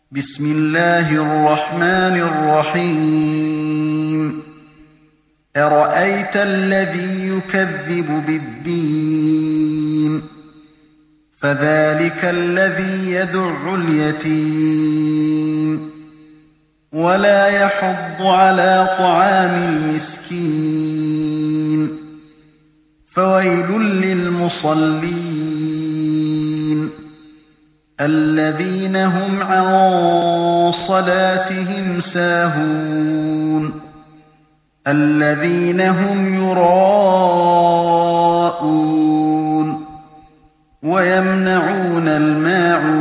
بسم الله الرحمن الرحيم أرأيت الذي يكذب بالدين فذلك الذي يدع اليتيم ولا يحض على طعام المسكين فويل للمصلين الذين هم عن صلاتهم ساهون الذين هم يراءون ويمنعون الماعون